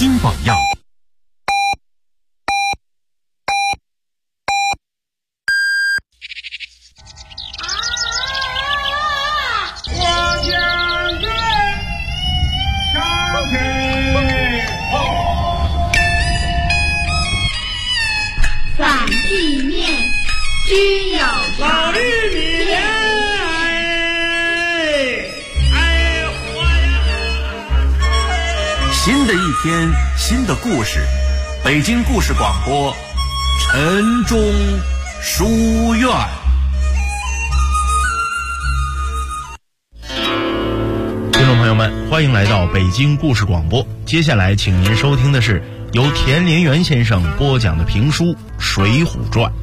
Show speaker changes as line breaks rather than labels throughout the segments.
金榜样。
反地面须有
老玉米莲，
新的一天，新的故事，北京故事广播，晨钟书院。
听众朋友们，欢迎来到北京故事广播。接下来，请您收听的是由田连元先生播讲的评书《水浒传》。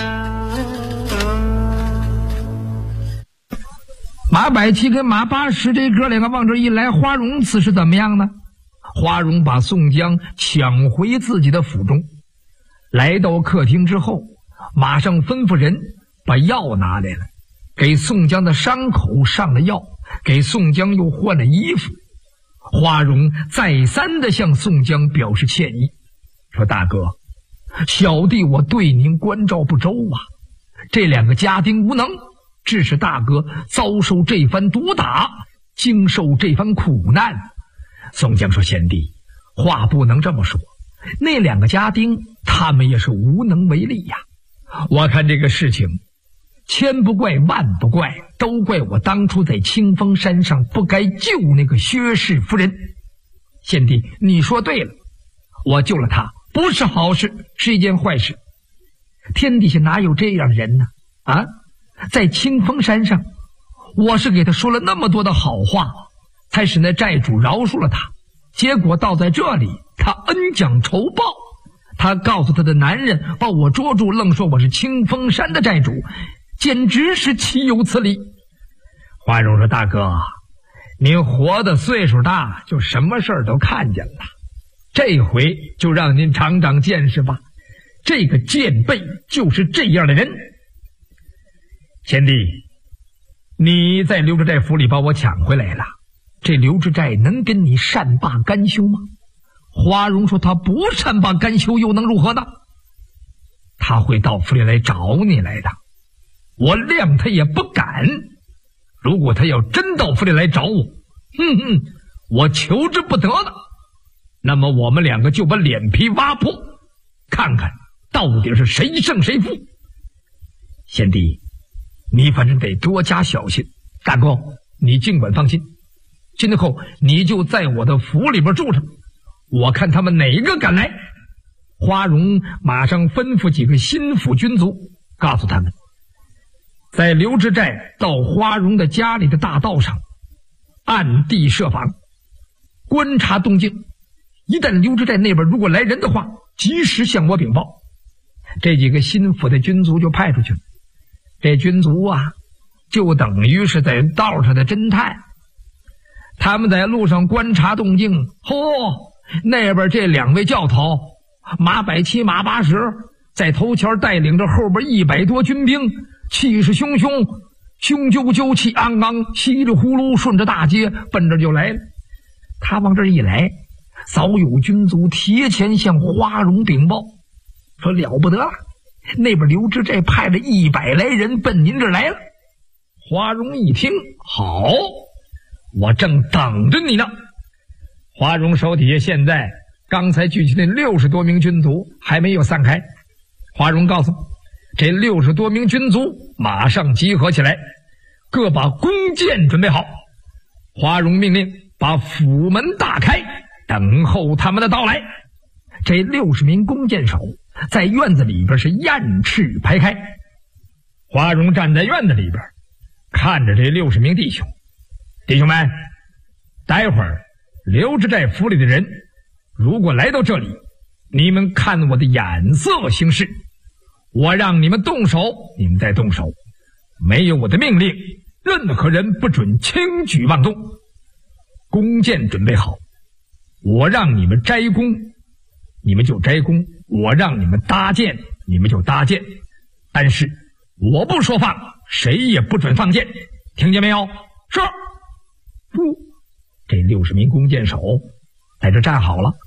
马百七跟马八十这哥两个往这一来，花荣此时怎么样呢？花荣把宋江抢回自己的府中，来到客厅之后，马上吩咐人把药拿来了，给宋江的伤口上了药，给宋江又换了衣服。花荣再三地向宋江表示歉意，说：“大哥，小弟我对您关照不周啊，这两个家丁无能，致使大哥遭受这番毒打，经受这番苦难。”宋江说：“贤弟，话不能这么说，那两个家丁他们也是无能为力呀。我看这个事情千不怪万不怪，都怪我当初在清风山上不该救那个薛氏夫人。贤弟，你说对了，我救了他不是好事，是一件坏事。天底下哪有这样人呢？啊，在清风山上，我是给他说了那么多的好话，才使那债主饶恕了他，结果到在这里，他恩将仇报，他告诉他的男人把我捉住，愣说我是清风山的债主，简直是岂有此理。”花荣说：“大哥，您活的岁数大，就什么事儿都看见了，这回就让您长长见识吧，这个贱婢就是这样的人。贤弟，你在刘知寨府里把我抢回来了，这刘知寨能跟你善罢甘休吗？”花荣说：“他不善罢甘休又能如何呢？他会到府里来找你来的，我谅他也不敢。如果他要真到府里来找我，我求之不得的，那么我们两个就把脸皮挖破，看看到底是谁胜谁负。贤弟，你反正得多加小心。大哥，你尽管放心，今后你就在我的府里边住着，我看他们哪个敢来。”花荣马上吩咐几个心腹军卒，告诉他们，在刘知寨到花荣的家里的大道上暗地设防，观察动静，一旦刘知寨那边如果来人的话，及时向我禀报。这几个心腹的军卒就派出去了。这军卒啊，就等于是在道上的侦探，他们在路上观察动静。那边这两位教头马百七马八十在头前带领着后边100多军兵，气势汹汹，雄赳赳气昂昂，稀里呼噜顺着大街奔着就来了。他往这一来，早有军卒提前向花荣禀报，说了不得了，那边刘知寨派了100来人奔您这儿来了。花荣一听，好，我正等着你呢。花荣手底下现在刚才聚集那60多名军卒还没有散开，花荣告诉这60多名军卒马上集合起来，各把弓箭准备好。花荣命令把府门大开，等候他们的到来。这60名弓箭手在院子里边是雁翅排开。花荣站在院子里边，看着这60名弟兄，弟兄们，待会儿刘知寨府里的人如果来到这里，你们看我的眼色行事，我让你们动手，你们再动手，没有我的命令，任何人不准轻举妄动。弓箭准备好，我让你们摘弓，你们就摘弓；我让你们搭箭，你们就搭箭。但是我不说放，谁也不准放箭，听见没有？是。这60名弓箭手在这站好了。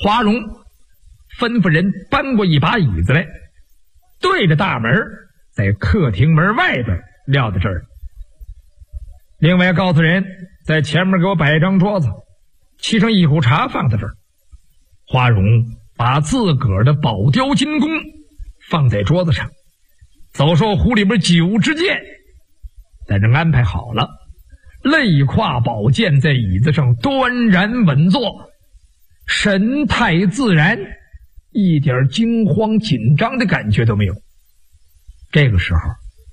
花荣吩咐人搬过一把椅子来，对着大门，在客厅门外边撂在这儿。另外告诉人，在前面给我摆一张桌子，沏上一壶茶放在这儿。花荣把自个儿的宝雕金弓放在桌子上，走兽壶里边9支箭在这安排好了，肋挎宝剑在椅子上端然稳坐，神态自然，一点惊慌紧张的感觉都没有。这个时候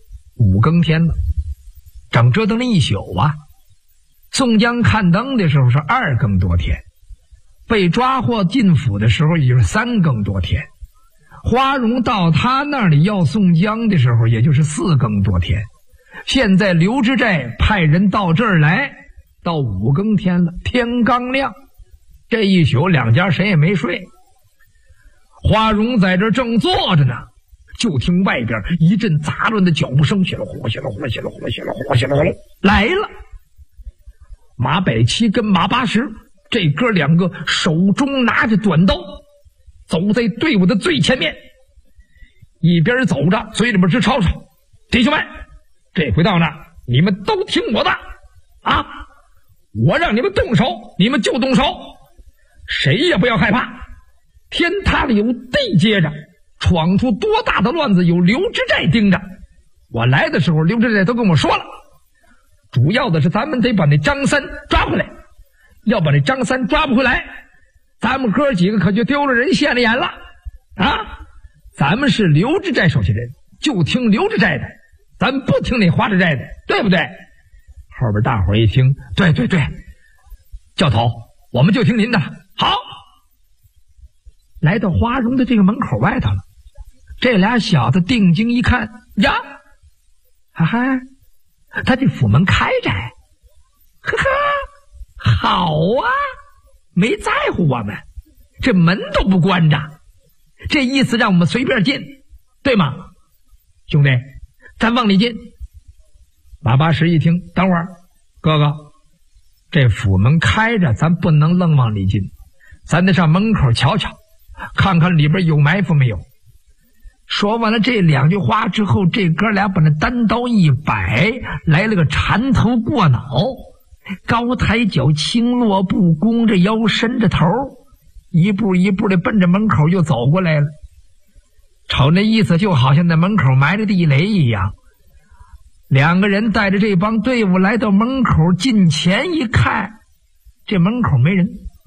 5更天了，整折腾了一宿啊。宋江看灯的时候是2更多天，被抓获进府的时候也就是3更多天，花荣到他那里要宋江的时候也就是4更多天。现在刘知寨派人到这儿来，到5更天了，天刚亮，这一宿两家谁也没睡。花荣在这正坐着呢，就听外边一阵杂乱的脚步声，血了呼噜血了呼噜血了呼噜血了呼噜血了呼噜来了。马百七跟马八十这哥两个手中拿着短刀，走在队伍的最前面，一边走着嘴里边直吵吵：弟兄们，这回到那儿你们都听我的啊！我让你们动手你们就动手，谁也不要害怕，天塌了有地接着，闯出多大的乱子有刘知寨盯着。我来的时候刘知寨都跟我说了，主要的是咱们得把那张三抓回来，要把那张三抓不回来，咱们哥几个可就丢了人现了眼了啊！咱们是刘知寨手下人，就听刘知寨的，咱不听那花知寨的，对不对？后边大伙一听，对对对，教头我们就听您的。好，来到花荣的这个门口外头了，这俩小子定睛一看呀，哈哈，他这府门开着，呵呵，好啊，没在乎我们，这门都不关着，这意思让我们随便进，对吗？兄弟，咱往里进。马八十一听，等会儿，哥哥，这府门开着，咱不能愣往里进，咱得上门口瞧瞧，看看里边有埋伏没有。说完了这两句话之后，这哥俩把那单刀一摆，来了个缠头过脑，高抬脚轻落步，弓着腰伸着头，一步一步的奔着门口就走过来了。瞅那意思就好像在门口埋着地雷一样。两个人带着这帮队伍来到门口，近前一看，这门口没人，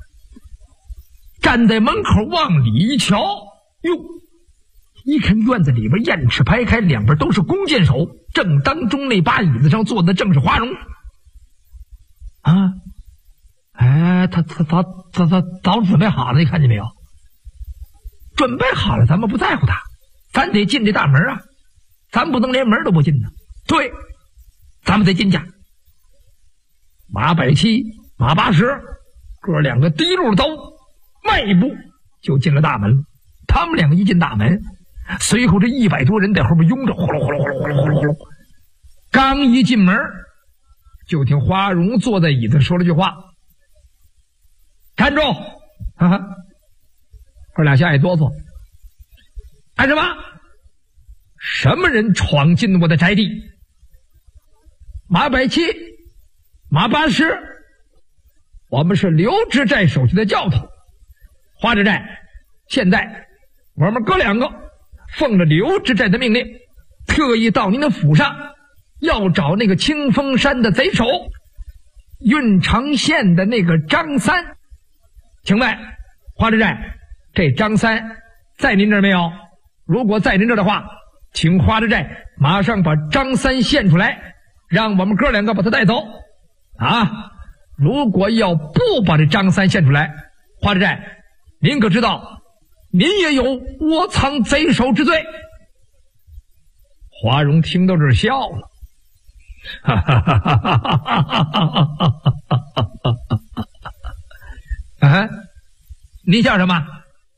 站在门口往里一瞧，哟，一看院子里边雁翅排开，两边都是弓箭手，正当中那把椅子上坐的正是花荣啊！哎，他早准备好了，你看见没有？准备好了，咱们不在乎他，咱得进这大门啊，咱不能连门都不进呢。对，咱们得进去。马百七、马八十哥两个提溜着刀，迈一步就进了大门。他们两个一进大门，随后这100多人在后边拥着，呼噜呼噜呼噜呼噜呼噜呼噜。刚一进门，就听花荣坐在椅子说了句话：“站住！”哈哈，哥俩吓一哆嗦，干什么？什么人闯进我的宅地？马百七、马八十，我们是刘知寨手下的教头。花知寨，现在我们哥两个奉着刘知寨的命令，特意到您的府上，要找那个清风山的贼首，郓城县的那个张三。请问花知寨，这张三在您这儿没有？如果在您这儿的话，请花知寨马上把张三献出来，让我们哥两个把他带走啊！如果要不把这张三献出来，花知寨您可知道您也有窝藏贼首之罪。花荣听到这儿笑了，哈哈哈哈哈哈哈！你笑什么？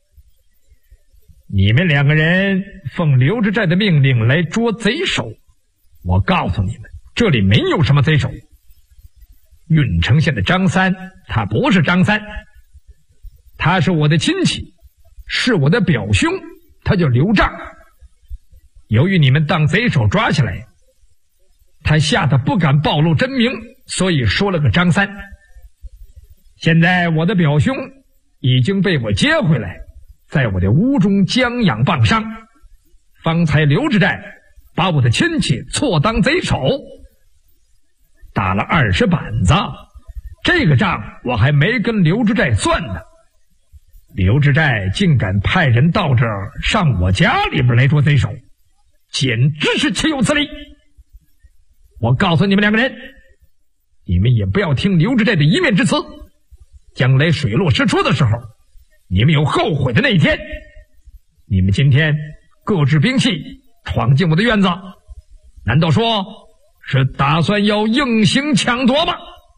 你们两个人奉刘知寨的命令来捉贼首，我告诉你们，这里没有什么贼首。郓城县的张三，他不是张三， 他是我的亲戚，是我的表兄，他叫刘丈。由于你们当贼手抓起来，他吓得不敢暴露真名，所以说了个张三。现在我的表兄已经被我接回来，在我的屋中将养棒伤。方才刘知寨把我的亲戚错当贼手，打了20板子，这个账我还没跟刘知寨算呢。刘知寨竟敢派人到这儿上我家里边来捉贼手，简直是岂有此理！我告诉你们2个人，你们也不要听刘知寨的一面之词，将来水落石出的时候，你们有后悔的那一天。你们今天各执兵器闯进我的院子，难道说是打算要硬行抢夺吗？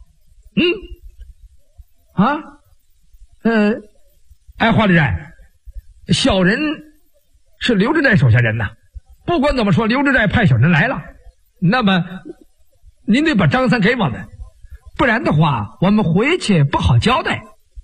华知寨，小人是刘知寨手下人呐。不管怎么说，刘知寨派小人来了，那么您得把张三给我们，不然的话我们回去不好交代。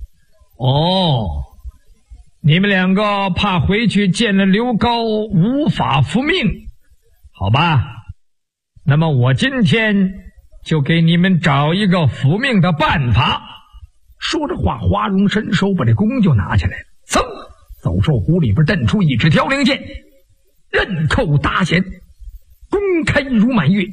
你们2个怕回去见了刘高无法复命，好吧，那么我今天就给你们找一个复命的办法。说着话，花荣伸手把这弓就拿起来了，噌，走兽壶里边蹬出一支凋零剑，刃扣大弦，弓开如满月。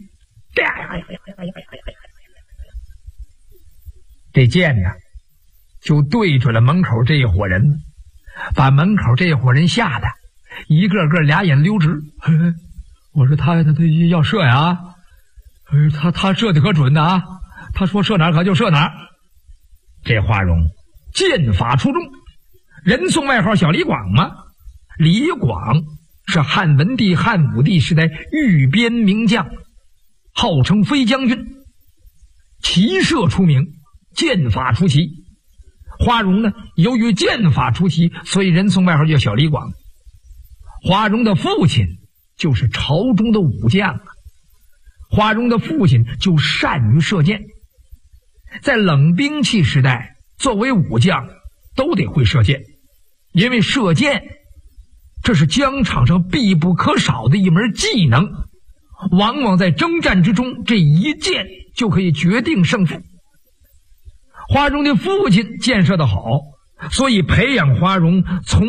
这剑呢，就对准了门口这一伙人，把门口这一伙人吓得一个个俩眼溜直。我说他要射呀，他射的可准的啊，他说射哪儿可就射哪儿。这花荣剑法出众，人送外号小李广嘛。李广是汉文帝、汉武帝时代御边名将，号称飞将军，骑射出名，剑法出奇。花荣呢，由于剑法出奇，所以人送外号叫小李广。花荣的父亲就是朝中的武将，花荣的父亲就善于射箭。在冷兵器时代，作为武将都得会射箭，因为射箭这是疆场上必不可少的一门技能，往往在征战之中，这一箭就可以决定胜负。花荣的父亲箭射得好，所以培养花荣从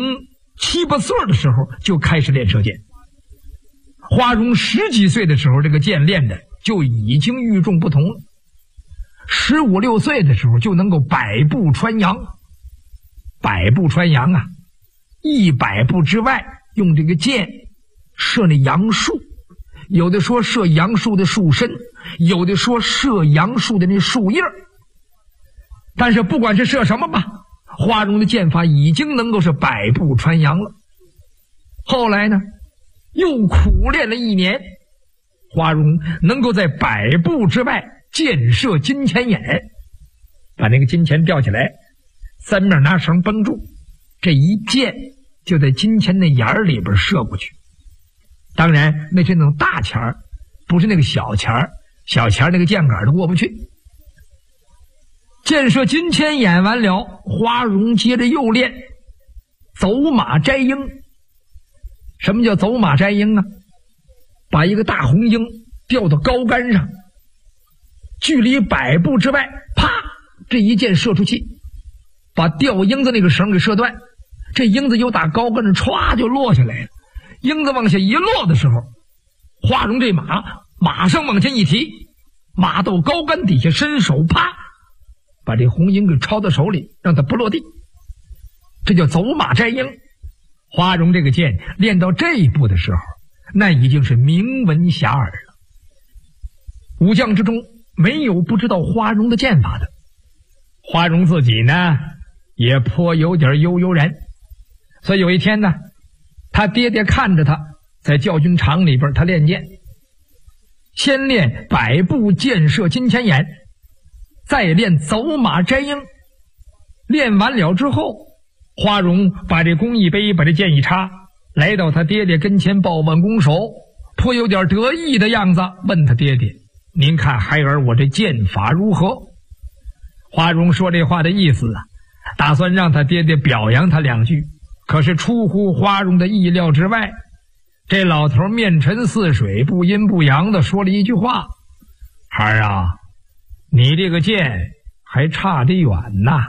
7、8岁的时候就开始练射箭。花荣10几岁的时候，这个箭练的就已经与众不同了。15、16岁的时候就能够百步穿杨。百步穿杨啊，100步之外用这个箭射那杨树，有的说射杨树的树身，有的说射杨树的那树叶。但是不管是射什么吧，花荣的箭法已经能够是百步穿杨了。后来呢，又苦练了1年，花荣能够在100步之外箭射金钱眼，把那个金钱吊起来，3面拿绳绷住，这一箭就在金钱那眼里边射过去。当然那是那种大钱儿，不是那个小钱儿，小钱儿那个箭杆都过不去。箭射金钱眼完了，花荣接着又练走马摘鹰。什么叫走马摘鹰啊？把一个大红鹰吊到高杆上，距离100步之外，啪，这一箭射出去，把吊鹰子那个绳给射断，这鹰子又打高杆上歘就落下来了。鹰子往下一落的时候，花荣这马上往前一提，马到高杆底下伸手，啪，把这红鹰给抄到手里，让它不落地。这叫走马摘鹰。花荣这个箭练到这一步的时候，那已经是名闻遐迩了。武将之中没有不知道花荣的剑法的。花荣自己呢也颇有点悠悠然，所以有一天呢，他爹爹看着他在教军场里边他练剑，先练100步箭射金钱眼，再练走马摘鹰。练完了之后，花荣把这弓一背，把这剑一插，来到他爹爹跟前抱腕拱手，颇有点得意的样子，问他爹爹，您看孩儿我这剑法如何？花荣说这话的意思啊， 打算让他爹爹表扬他2句。可是出乎花荣的意料之外，这老头面沉似水，不阴不阳的说了一句话：孩儿啊，你这个剑还差得远呐。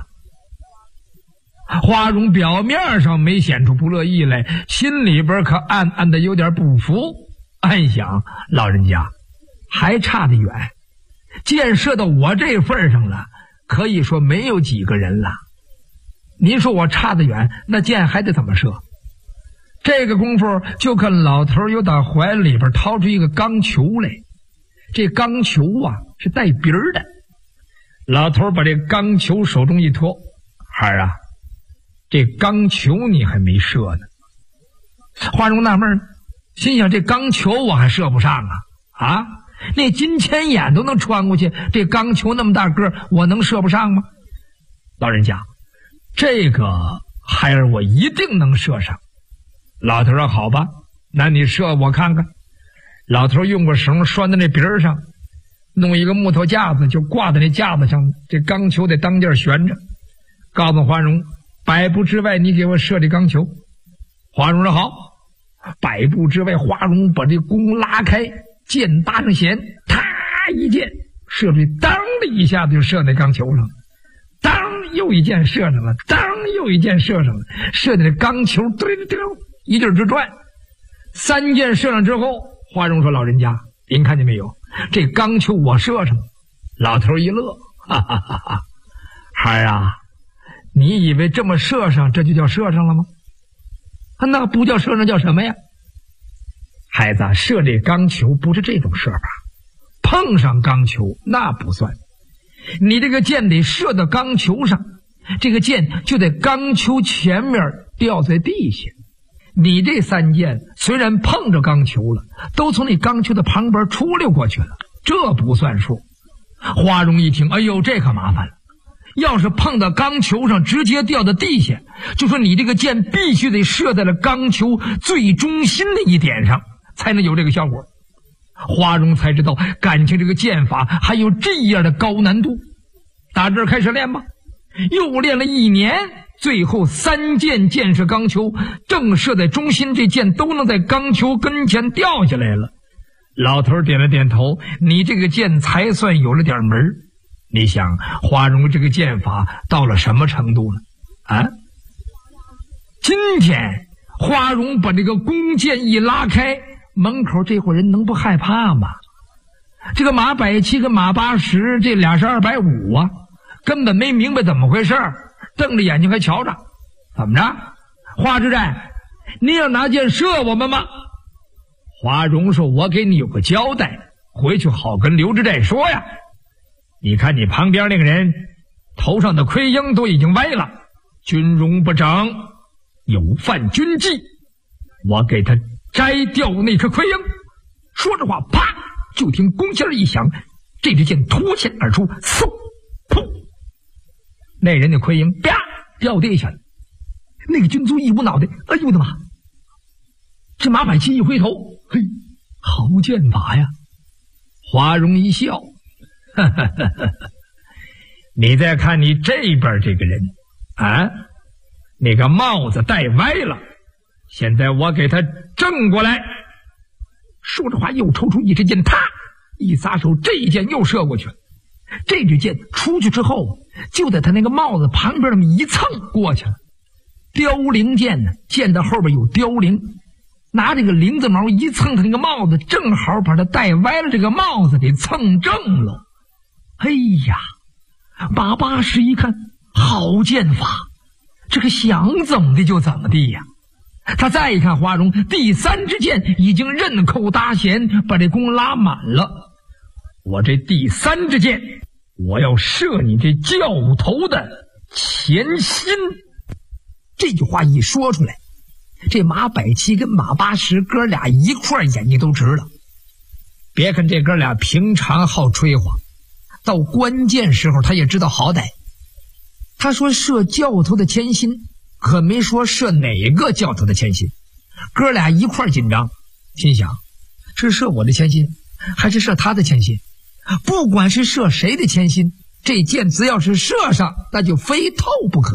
花荣表面上没显出不乐意来，心里边可暗暗的有点不服，暗想老人家还差得远，箭射到我这份上了，可以说没有几个人了。您说我差得远，那箭还得怎么射？这个功夫就看老头又打怀里边掏出一个钢球来，这钢球啊是带鼻儿的。老头把这钢球手中一托：孩儿啊，这钢球你还没射呢。花荣纳闷，心想这钢球我还射不上啊！那金钱眼都能穿过去，这钢球那么大个，我能射不上吗？老人家，这个孩儿我一定能射上。老头说：好吧，那你射我看看。老头用个绳拴在那鼻儿上，弄一个木头架子就挂在那架子上，这钢球得当间悬着，告诉花荣100步之外你给我射这钢球。花荣说好。100步之外，花荣把这弓拉开，箭搭上弦，啪一箭射出去，当的一下子就射那钢球上，当又一箭射上了，当又一箭射上了，射的那钢球对对对一劲儿直转。3箭射上之后，花荣说：老人家，您看见没有，这钢球我射上了。老头一乐，哈哈哈哈，孩儿啊，你以为这么射上这就叫射上了吗？那不叫射上，叫什么呀？孩子，射这钢球不是这种射法，碰上钢球那不算，你这个箭得射到钢球上，这个箭就在钢球前面掉在地下。你这3箭虽然碰着钢球了，都从那钢球的旁边出溜过去了，这不算数。花荣一听，哎呦，这可麻烦了，要是碰到钢球上直接掉到地下，就说你这个箭必须得射在了钢球最中心的一点上，才能有这个效果。花荣才知道，感情这个箭法还有这样的高难度。打这儿开始练吧，又练了1年，最后3箭箭射钢球，正射在中心，这箭都能在钢球跟前掉下来了。老头点了点头，你这个箭才算有了点门。你想花荣这个箭法到了什么程度了啊？今天花荣把这个弓箭一拉开，门口这伙人能不害怕吗？这个马百七跟马八十这俩是250啊，根本没明白怎么回事，瞪着眼睛还瞧着。怎么着，花之战，你要拿箭射我们吗？花荣说：我给你有个交代，回去好跟刘知寨说呀。你看你旁边那个人头上的盔缨都已经歪了，军容不整，有犯军纪，我给他摘掉那颗盔缨。说着话，啪，就听弓弦一响，这支箭脱线而出，嗖噗，那人的盔缨啪掉地下了。那个军卒一捂脑袋，哎呦我的妈！这马百七一回头，嘿，好剑法呀！花荣一笑，哈哈哈哈，你再看你这边这个人啊，那个帽子戴歪了，现在我给他正过来。说着话又抽出一支箭，啪一撒手，这一箭又射过去了。这支箭出去之后，就在他那个帽子旁边那么一蹭过去了。凋零箭呢，箭的后边有凋零，拿这个绫子毛一蹭他那个帽子，正好把他戴歪了这个帽子给蹭正了。哎呀，马八十一看，好剑法，这个想怎么的就怎么地呀。他再一看花荣，第3支箭已经刃扣搭弦，把这弓拉满了。我这第3支箭，我要射你这教头的前心。这句话一说出来，这马百七跟马八十哥俩一块眼睛都直了。别看这哥俩平常好吹话，到关键时候他也知道好歹。他说射教头的前心，可没说射哪个教头的前心。哥俩一块紧张，心想是射我的前心还是射他的前心？不管是射谁的前心，这箭只要是射上，那就非透不可。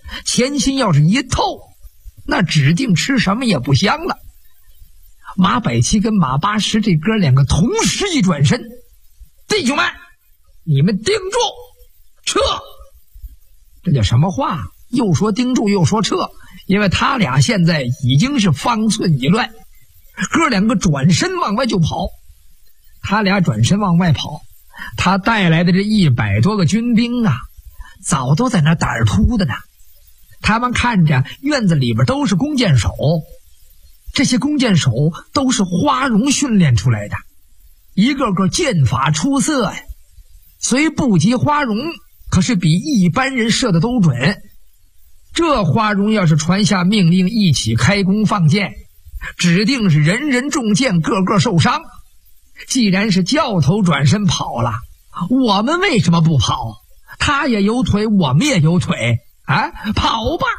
前心要是一透，那指定吃什么也不香了。马百七跟马八十这哥两个同时一转身，弟兄们，你们盯住，撤！这叫什么话？又说盯住又说撤，因为他俩现在已经是方寸已乱。哥两个转身往外就跑，他俩转身往外跑，他带来的这100多个军兵啊，早都在那胆儿突的呢。他们看着院子里边都是弓箭手，这些弓箭手都是花荣训练出来的，一个个箭法出色呀，虽不及花荣，可是比一般人射的都准。这花荣要是传下命令一起开弓放箭，指定是人人中箭，个个受伤。既然是教头转身跑了，我们为什么不跑？他也有腿，我们也有腿啊！跑吧！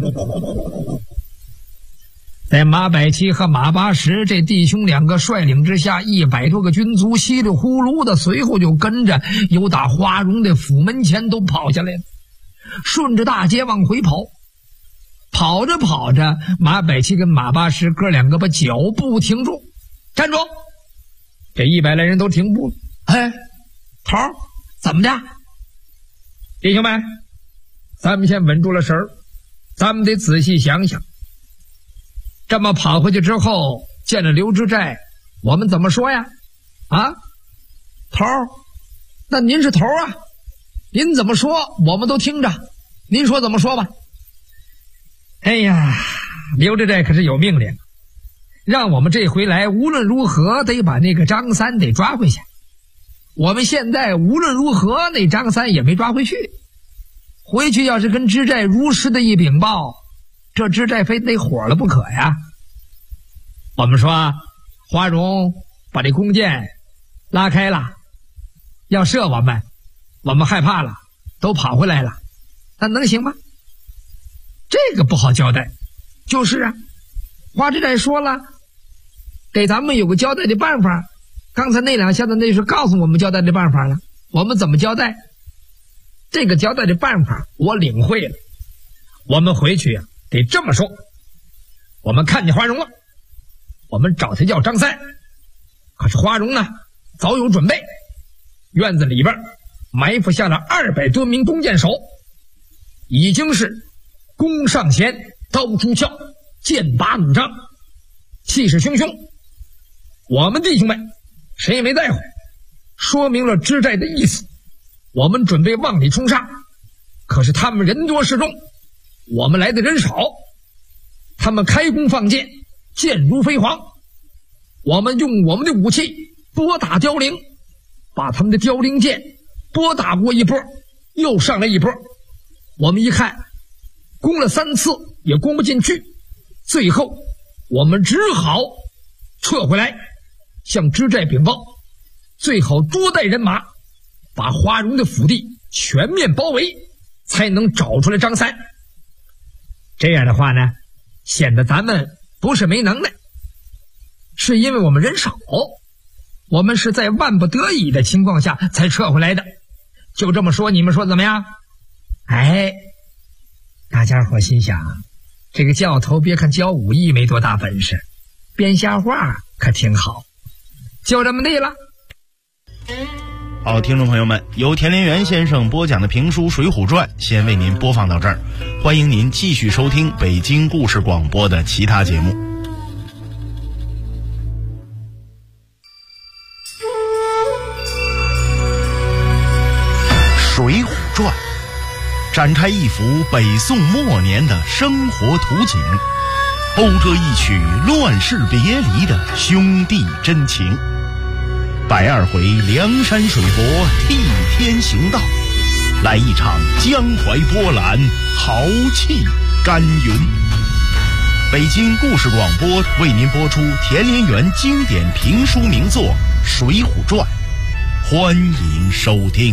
在马百七和马八十这弟兄两个率领之下，100多个军卒稀里呼噜的随后就跟着由打花荣的府门前都跑下来了，顺着大街往回跑。跑着跑着，马百七跟马八十哥两个把脚步停住，站住！这100来人都停步了。哎，头儿，怎么的？弟兄们，咱们先稳住了神儿，咱们得仔细想想。这么跑回去之后，见了刘知寨，我们怎么说呀？啊，头儿，那您是头儿啊，您怎么说我们都听着，您说怎么说吧。哎呀，刘知寨可是有命令，让我们这回来无论如何得把那个张三得抓回去。我们现在无论如何那张三也没抓回去，回去要是跟知寨如实的一禀报，这知寨非得火了不可呀。我们说花荣把这弓箭拉开了，要射我们害怕了，都跑回来了，那能行吗？这个不好交代。就是啊，花知寨说了，给咱们有个交代的办法。刚才那两下子那是告诉我们交代的办法了，我们怎么交代？这个交代的办法我领会了。我们回去啊，得这么说：我们看见花荣了，我们找他叫张三，可是花荣呢早有准备，院子里边埋伏下了200多名弓箭手，已经是弓上弦，刀出鞘，剑拔弩张，气势汹汹。我们弟兄们谁也没在乎，说明了知寨的意思。我们准备往里冲杀，可是他们人多势众，我们来的人少，他们开弓放箭，箭如飞蝗，我们用我们的武器拨打凋零，把他们的凋零箭拨打过一波，又上来一波。我们一看攻了3次也攻不进去，最后我们只好撤回来，向知寨禀报，最好多带人马把花荣的府邸全面包围，才能找出来张三。这样的话呢，显得咱们不是没能耐，是因为我们人少，我们是在万不得已的情况下才撤回来的。就这么说，你们说怎么样？哎，大家伙心想，这个教头别看教武艺没多大本事，编瞎话可挺好。就这么地了。
好，听众朋友们，由田连元先生播讲的评书《水浒传》先为您播放到这儿，欢迎您继续收听北京故事广播的其他节目。《水浒传》展开一幅北宋末年的生活图景，勾勒一曲乱世别离的兄弟真情。102回梁山水泊替天行道，来一场江淮波澜，豪气干云。北京故事广播为您播出田连元经典评书名作《水浒传》，欢迎收听。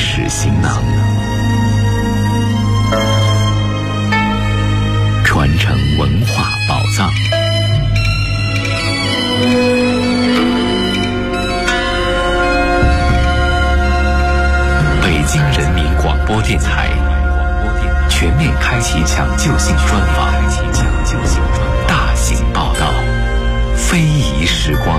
传承究性专访，大型报道，非遗时光。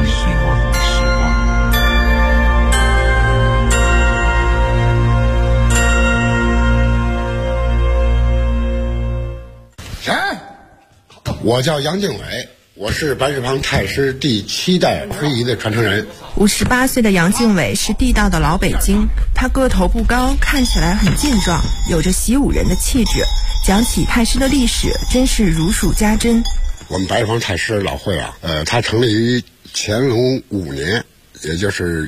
我叫杨敬伟，我是白纸坊太师第7代非遗的传承人。
58岁的杨敬伟是地道的老北京，他个头不高，看起来很健壮，有着习武人的气质。讲起太师的历史，真是如数家珍。
我们白纸坊太师老会啊，它成立于乾隆5年，也就是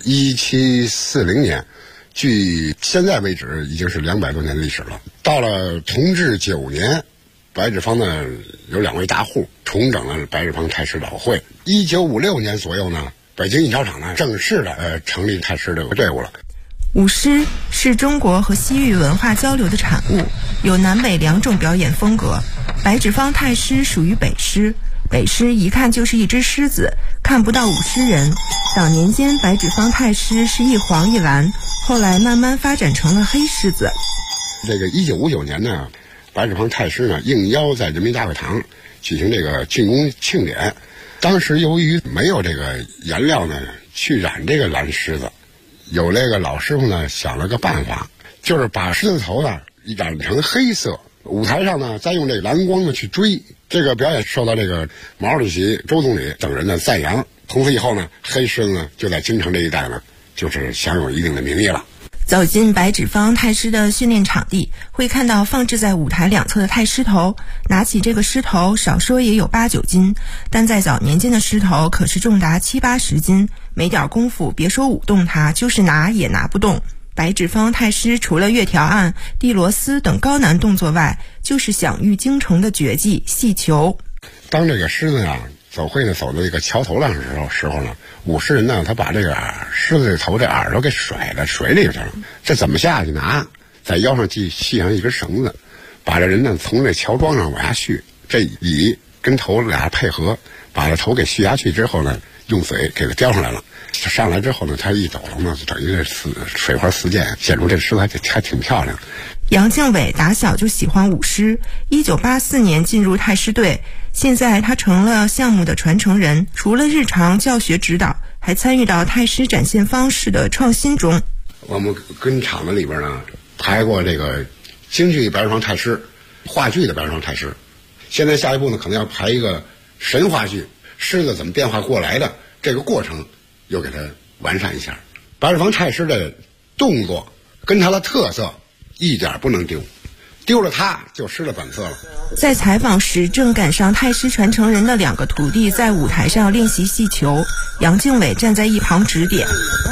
1740年，距现在为止已经是200多年历史了。到了同治9年。白纸坊呢有2位大户重整了白纸坊太师老会。1956年左右呢，北京印钞厂呢正式的成立太师的队伍了。
舞狮是中国和西域文化交流的产物，有南北2种表演风格。白纸坊太师属于北狮，北狮一看就是一只狮子，看不到舞狮人。早年间白纸坊太师是一黄一蓝，后来慢慢发展成了黑狮子。
这个1959年呢，白纸坊太师呢应邀在人民大会堂举行这个竣工庆典。当时由于没有这个颜料呢去染这个蓝狮子，有那个老师傅呢想了个办法，就是把狮子头呢染成黑色，舞台上呢再用这个蓝光呢去追。这个表演受到这个毛主席、周总理等人的赞扬。从此以后呢，黑狮子呢就在京城这一带呢就是享有一定的名义了。
走进白纸坊太师的训练场地，会看到放置在舞台2侧的太师头。拿起这个狮头，少说也有8、9斤，但在早年间的狮头可是重达7、80斤，没点功夫，别说舞动它，就是拿也拿不动。白纸坊太师除了月条案、地螺丝等高难动作外，就是享誉京城的绝技戏球。
当这个狮子啊走会呢走到这个桥头上的时候呢，舞狮人呢他把这个狮子的头这耳朵给甩到水里去了。这怎么下去拿？在腰上系上一根绳子，把这人呢从这桥桩上往下续，这尾跟头俩配合，把这头给续下去之后呢，用嘴给它叼上来了。上来之后呢，他一抖了呢，等于这水花四溅，显出这狮子还挺漂亮。
杨敬伟打小就喜欢舞狮，1984年进入太师队，现在他成了项目的传承人，除了日常教学指导，还参与到太师展现方式的创新中。
我们跟厂子里边呢排过这个京剧白纸坊太师、话剧的白纸坊太师，现在下一步呢可能要排一个神话剧，狮子怎么变化过来的这个过程又给它完善一下。白纸坊太师的动作跟他的特色一点不能丢，丢了它就失了本色了。
在采访时，正赶上太师传承人的2个徒弟在舞台上练习戏球，杨敬伟站在一旁指点。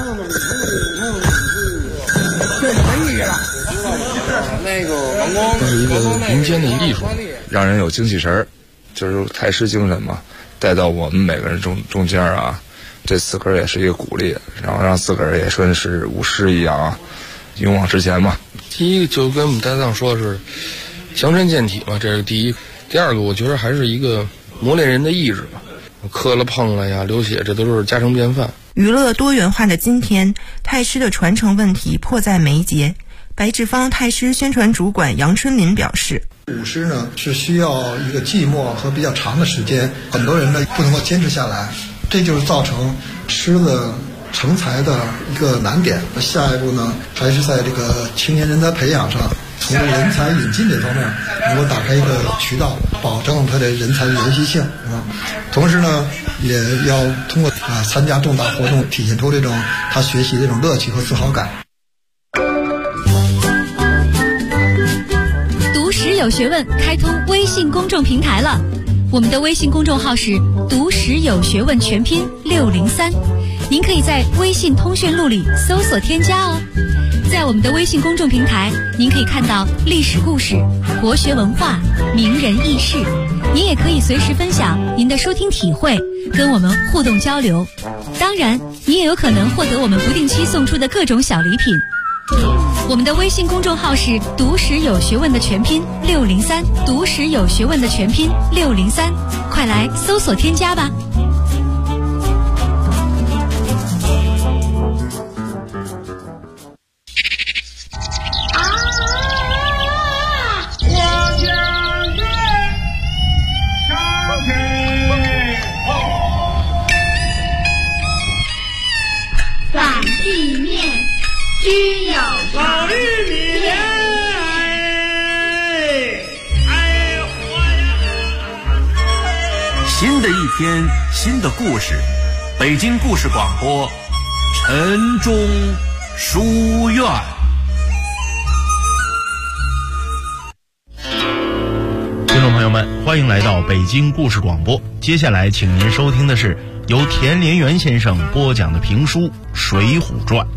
这是一个民间的艺术，让人有精气神儿，就是太师精神嘛，带到我们每个人中间啊。这4个人也是一个鼓励，然后让4个人也说是舞狮一样啊，勇往直前嘛。第一个就跟我们搭档说的是强身健体嘛，这是第一。第二个我觉得还是一个磨练人的意志吧，磕了碰了呀，流血这都是家常便饭。
娱乐多元化的今天，太师的传承问题迫在眉睫。白纸坊太师宣传主管杨春林表示，
舞狮呢是需要一个寂寞和比较长的时间，很多人呢不能够坚持下来，这就是造成狮子成才的一个难点。下一步呢，还是在这个青年人才培养上，从人才引进这方面能够打开一个渠道，保证他的人才的延续性啊。同时呢，也要通过参加重大活动，体现出这种他学习的这种乐趣和自豪感。
读史有学问开通微信公众平台了，我们的微信公众号是读史有学问全拼603，您可以在微信通讯录里搜索添加哦。在我们的微信公众平台，您可以看到历史故事、国学文化、名人轶事，您也可以随时分享您的收听体会，跟我们互动交流。当然，您也有可能获得我们不定期送出的各种小礼品。我们的微信公众号是读史有学问的全拼603，读史有学问的全拼603，快来搜索添加吧。
我将
新的一天，新的故事。北京故事广播，陈忠书院。
听众朋友们，欢迎来到北京故事广播。接下来，请您收听的是由田连元先生播讲的评书《水浒传》。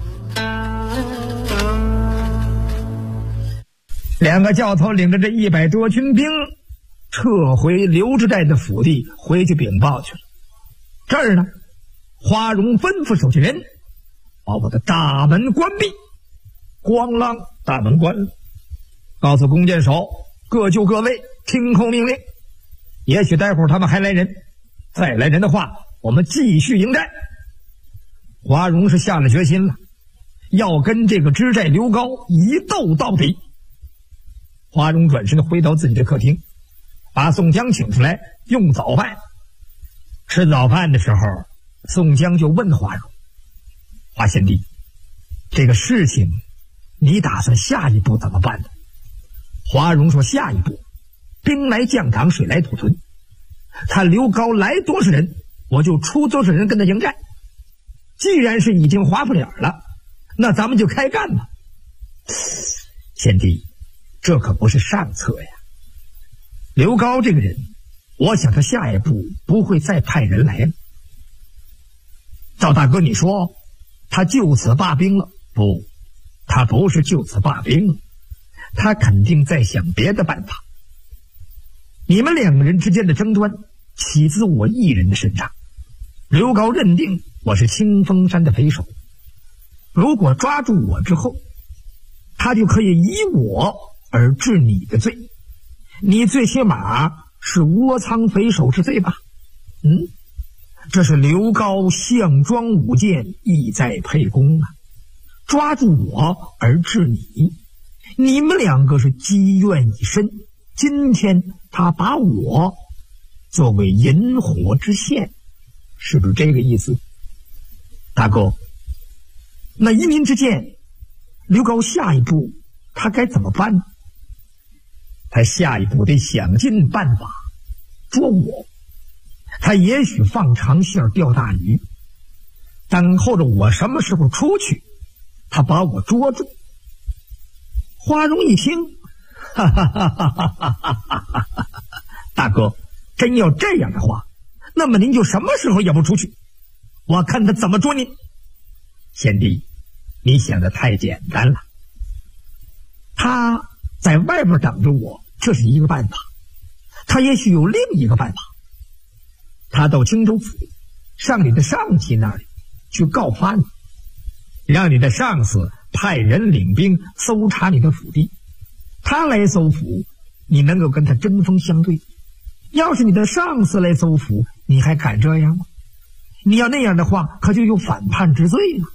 两个教头领着这100多军兵撤回刘知寨的府地，回去禀报去了。这儿呢，花荣吩咐手下人把我的大门关闭，咣啷，大门关了，告诉弓箭手各就各位，听候命令。也许待会儿他们还来人，再来人的话，我们继续迎战。花荣是下了决心了，要跟这个知寨刘高一斗到底。花荣转身回到自己的客厅，把宋江请出来用早饭。吃早饭的时候，宋江就问花荣：“花贤弟，这个事情你打算下一步怎么办呢？”花荣说：“下一步，兵来将挡，水来土屯。看刘高来多少人，我就出多少人跟他迎战。既然是已经划不了了，那咱们就开干吧。”贤弟，这可不是上策呀。刘高这个人，我想他下一步不会再派人来了。赵大哥，你说他就此罢兵了？不，他不是就此罢兵了，他肯定在想别的办法。你们两个人之间的争端起自我一人的身上。刘高认定我是清风山的匪首，如果抓住我之后，他就可以以我而治你的罪，你最起码是窝藏匪首之罪吧？这是刘高项庄舞剑，意在沛公啊！抓住我而治你，你们两个是积怨已深。今天他把我作为引火之线，是不是这个意思？大哥，那依您之见，刘高下一步他该怎么办呢？他下一步得想尽办法捉我，他也许放长线钓大鱼，等候着我什么时候出去，他把我捉住。花荣一听，哈哈哈哈哈哈！大哥，真要这样的话，那么您就什么时候也不出去，我看他怎么捉您。贤弟，你想的太简单了。他在外边等着我，这是一个办法，他也许有另一个办法。他到荆州府上你的上级那里去告发你，让你的上司派人领兵搜查你的府地，他来搜府，你能够跟他针锋相对。要是你的上司来搜府，你还敢这样吗？你要那样的话，可就有反叛之罪了。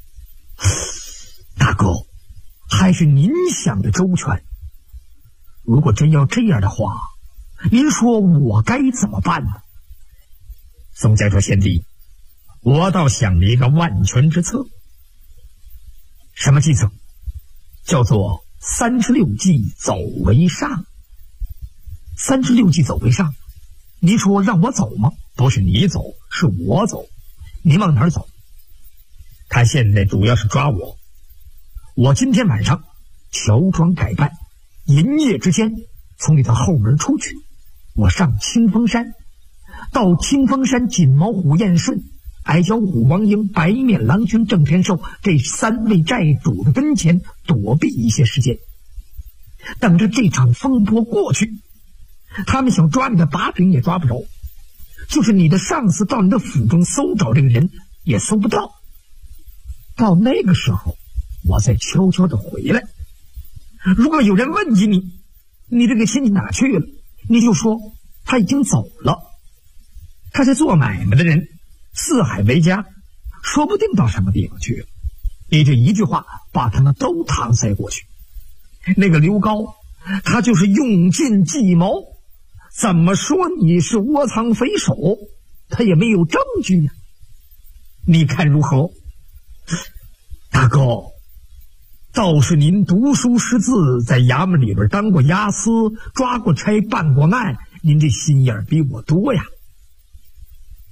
大哥，还是您想的周全。如果真要这样的话，您说我该怎么办呢？宋江说：“贤弟，我倒想了一个万全之策。什么计策？叫做36计走为上。36计走为上，你说让我走吗？不是你走，是我走。你往哪儿走？他现在主要是抓我。我今天晚上乔装改扮，银夜之间从你的后门出去，我上清风山，到清风山锦毛虎燕顺、矮脚虎王英、白面郎君郑天寿这3位寨主的跟前躲避一些时间，等着这场风波过去，他们想抓你的把柄也抓不着，就是你的上司到你的府中搜找这个人也搜不到。到那个时候，我再悄悄的回来。如果有人问起你，你这个亲戚哪去了，你就说他已经走了。他是做买卖的人，四海为家，说不定到什么地方去了。你这一句话把他们都搪塞过去。那个刘高，他就是用尽计谋，怎么说你是窝藏匪首，他也没有证据呀。你看如何？大哥，倒是您读书识字，在衙门里边当过押司，抓过差，办过案，您这心眼比我多呀。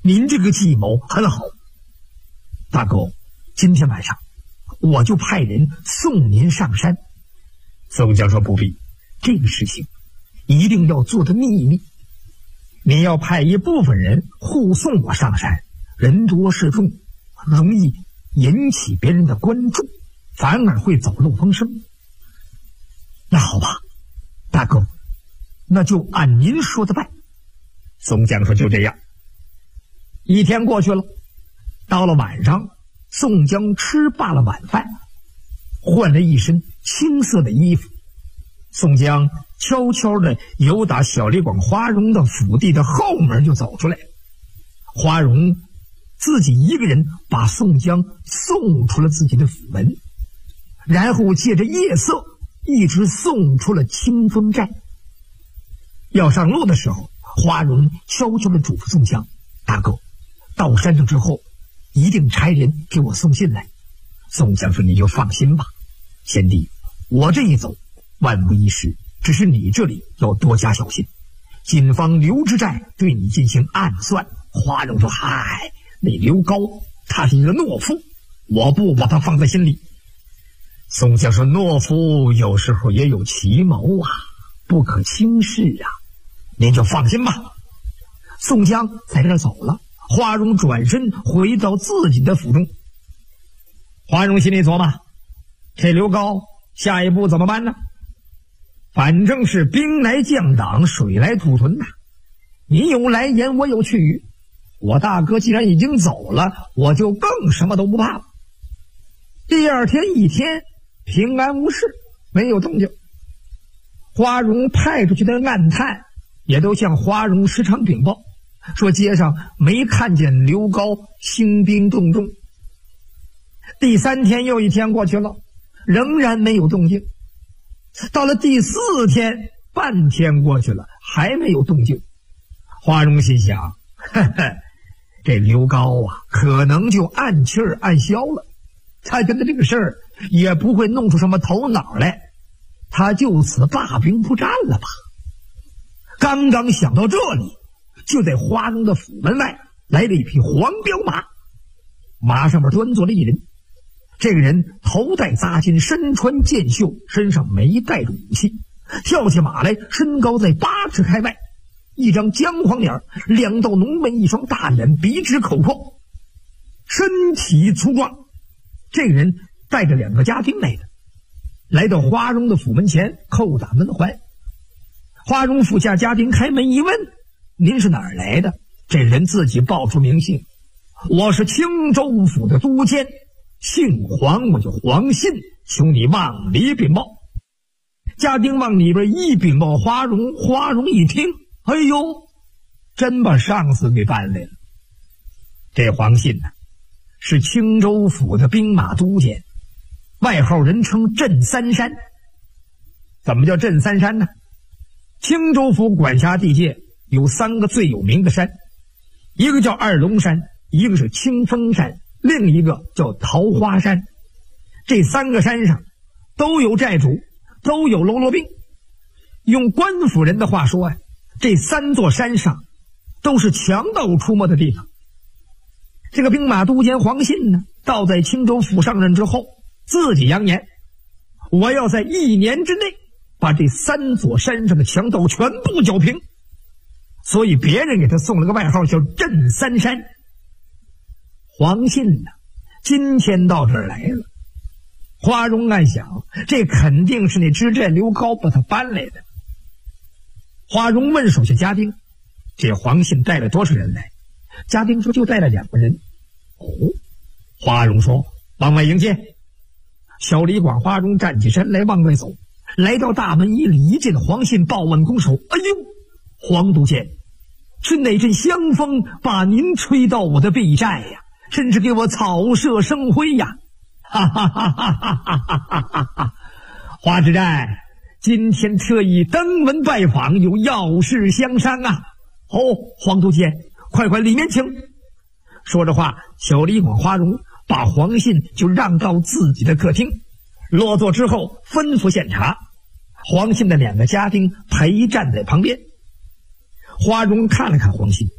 您这个计谋很好，大哥，今天晚上我就派人送您上山。宋江说不必，这个事情一定要做的秘密。你要派一部分人护送我上山，人多势众，容易引起别人的关注，反而会走漏风声。那好吧，大哥，那就按您说的办。宋江说就这样。一天过去了，到了晚上，宋江吃罢了晚饭，换了一身青色的衣服，宋江悄悄地由打小李广花荣的府邸的后门就走出来。花荣自己一个人把宋江送出了自己的府门，然后借着夜色一直送出了清风寨。要上路的时候，花荣悄悄地嘱咐宋江，大哥，到山上之后一定差人给我送信来。宋江说你就放心吧，贤弟，我这一走万无一失，只是你这里要多加小心，警方刘知寨对你进行暗算。花荣说嗨，那刘高他是一个懦夫，我不把他放在心里。宋江说懦夫有时候也有奇谋啊，不可轻视啊，您就放心吧。宋江在这儿走了，花荣转身回到自己的府中。花荣心里琢磨，这刘高下一步怎么办呢？反正是兵来将挡，水来土屯呐。你有来言，我有去语。我大哥既然已经走了，我就更什么都不怕了。第二天一天平安无事，没有动静。花荣派出去的暗探也都向花荣时常禀报，说街上没看见刘高兴兵动众。第三天又一天过去了，仍然没有动静。到了第4天，半天过去了，还没有动静。花荣心想，呵呵，这刘高啊，可能就暗气儿暗消了。他觉得这个事儿也不会弄出什么头脑来，他就此罢兵不战了吧。刚刚想到这里，就在花荣的府门外来了一匹黄骠马，马上面端坐了一人。这个人头戴扎巾，身穿箭袖，身上没带着武器，跳起马来身高在8尺开外，一张姜黄脸，2道浓眉，一双大眼，鼻直口阔，身体粗壮。这个人带着2个家丁来的，来到花荣的府门前叩打门环。花荣府下家丁开门一问，您是哪儿来的？这人自己报出名姓，我是青州府的都监，姓黄，我叫黄信，求你往里禀报。家丁往里边一禀报花荣，花荣一听，哎呦，真把上司给办来了。这黄信呢，是青州府的兵马都监，外号人称镇三山。怎么叫镇三山呢？青州府管辖地界有3个最有名的山，一个叫二龙山，一个是清风山，另一个叫桃花山。这3个山上都有寨主，都有喽啰兵。用官府人的话说啊，这3座山上都是强盗出没的地方。这个兵马都监黄信呢，到在青州府上任之后，自己扬言，我要在1年之内把这3座山上的强盗全部剿平，所以别人给他送了个外号叫镇三山。黄信呢，今天到这儿来了。花荣暗想，这肯定是那知寨刘高把他搬来的。花荣问手下家丁，这黄信带了多少人来？家丁说就带了2个人。哦，花荣说往外迎接。小李广花荣站起身来往外走，来到大门一里，一见黄信抱腕拱手，哎呦，黄都监，是哪阵香风把您吹到我的避寨呀？甚至给我草舍生辉呀！哈哈哈哈哈哈哈哈！花知寨今天特意登门拜访，有要事相商啊！哦，黄都监，快快里面请。说着话，小李广花荣把黄信就让到自己的客厅，落座之后吩咐献茶。黄信的2个家丁陪站在旁边。花荣看了看黄信，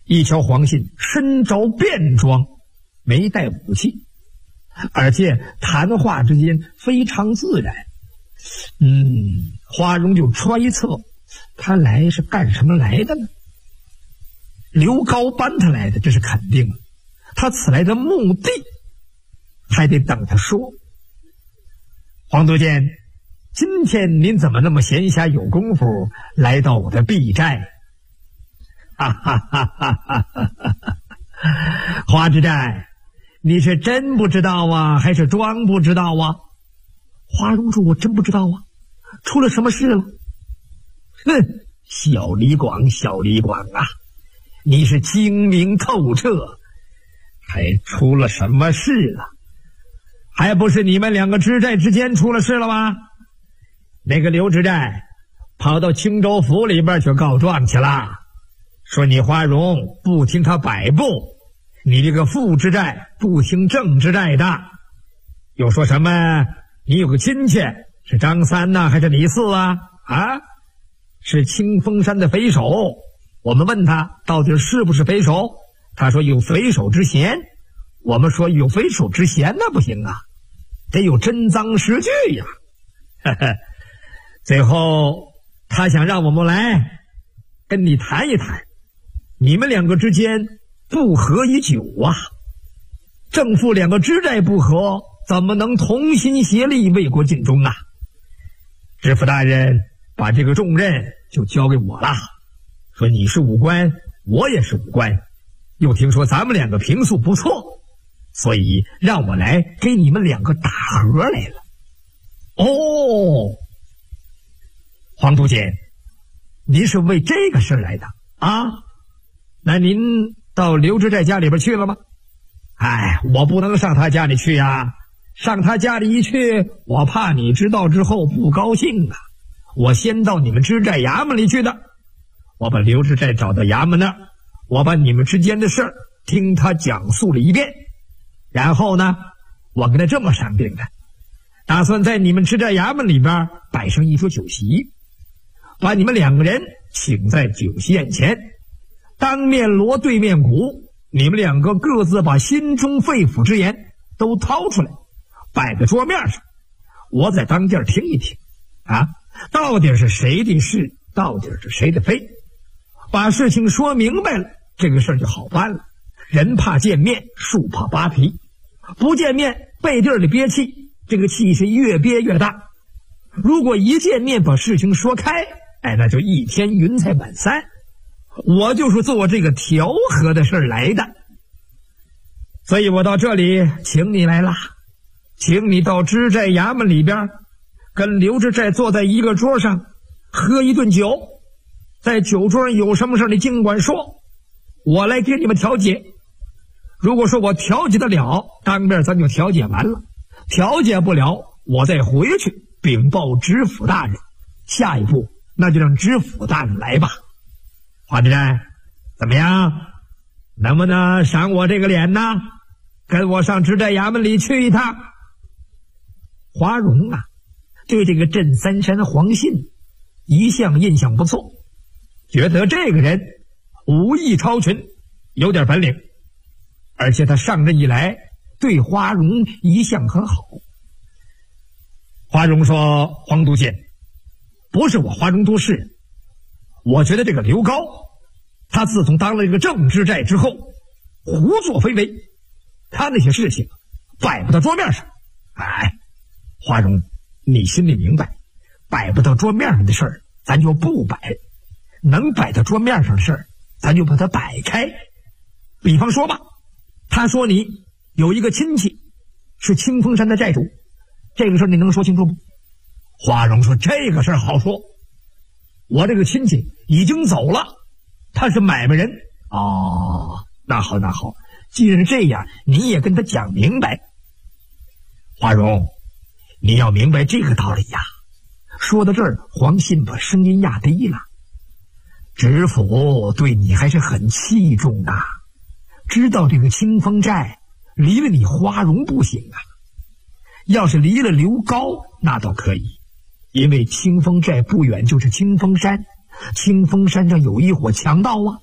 一瞧黄信身着便装，没带武器，而且谈话之间非常自然。花荣就揣测他来是干什么来的呢？刘高搬他来的，这是肯定的。他此来的目的还得等他说。黄督监，今天您怎么那么闲暇有功夫来到我的敝寨？哈哈哈哈哈哈！花之寨，你是真不知道啊，还是装不知道啊？花荣说：“我真不知道啊，出了什么事了？”哼，小李广，小李广啊，你是精明透彻，还出了什么事了？还不是你们两个知寨之间出了事了吗？那个刘知寨跑到青州府里边去告状去了，说你花荣不听他摆布，你这个副知寨不听正知寨的，又说什么你有个亲戚是张三呢，还是李四啊？是清风山的匪首。我们问他到底是不是匪首，他说有匪首之嫌。我们说有匪首之嫌那不行啊，得有真赃实据呀。最后他想让我们来跟你谈一谈，你们两个之间不和已久啊，正副两个知寨不和，怎么能同心协力为国尽忠啊？知府大人把这个重任就交给我了，说你是武官，我也是武官，又听说咱们两个平素不错，所以让我来给你们两个打和来了。哦，黄督监，您是为这个事来的啊？那您到刘知寨家里边去了吗？我不能上他家里去呀，上他家里一去，我怕你知道之后不高兴啊。我先到你们知寨衙门里去的，我把刘知寨找到衙门那儿，我把你们之间的事儿听他讲述了一遍，然后呢，我跟他这么商定的，打算在你们知寨衙门里边摆上一桌酒席，把你们两个人请在酒席宴前，当面锣对面鼓，你们两个各自把心中肺腑之言都掏出来，摆在桌面上，我在当地听一听到底是谁的是，到底是谁的非，把事情说明白了，这个事儿就好办了。人怕见面，树怕扒皮，不见面背地里憋气，这个气是越憋越大。如果一见面把事情说开，那就一天云彩满山。我就是做这个调和的事儿来的，所以我到这里请你来了，请你到知寨衙门里边跟刘知寨坐在一个桌上喝一顿酒，在酒桌上有什么事你尽管说，我来给你们调解。如果说我调解得了，当面咱就调解完了，调解不了，我再回去禀报知府大人，下一步那就让知府大人来吧。花知寨怎么样，能不能赏我这个脸呢？跟我上知寨衙门里去一趟。花荣对这个镇三山黄信一向印象不错，觉得这个人武艺超群，有点本领，而且他上任以来对花荣一向很好。花荣说：“黄督监，不是我花荣多事，我觉得这个刘高，他自从当了这个正知寨之后，胡作非为，他那些事情摆不到桌面上。花荣，你心里明白，摆不到桌面上的事儿，咱就不摆；能摆到桌面上的事儿，咱就把它摆开。比方说吧，他说你有一个亲戚是清风山的寨主，这个事儿你能说清楚不？”花荣说：“这个事儿好说，我这个亲戚已经走了，他是买卖人。”那好那好，既然是这样，你也跟他讲明白。花荣，你要明白这个道理呀。说到这儿，黄信把声音压低了。知府对你还是很器重的，知道这个清风寨离了你花荣不行啊，要是离了刘高那倒可以，因为清风寨不远就是清风山，清风山上有一伙强盗啊，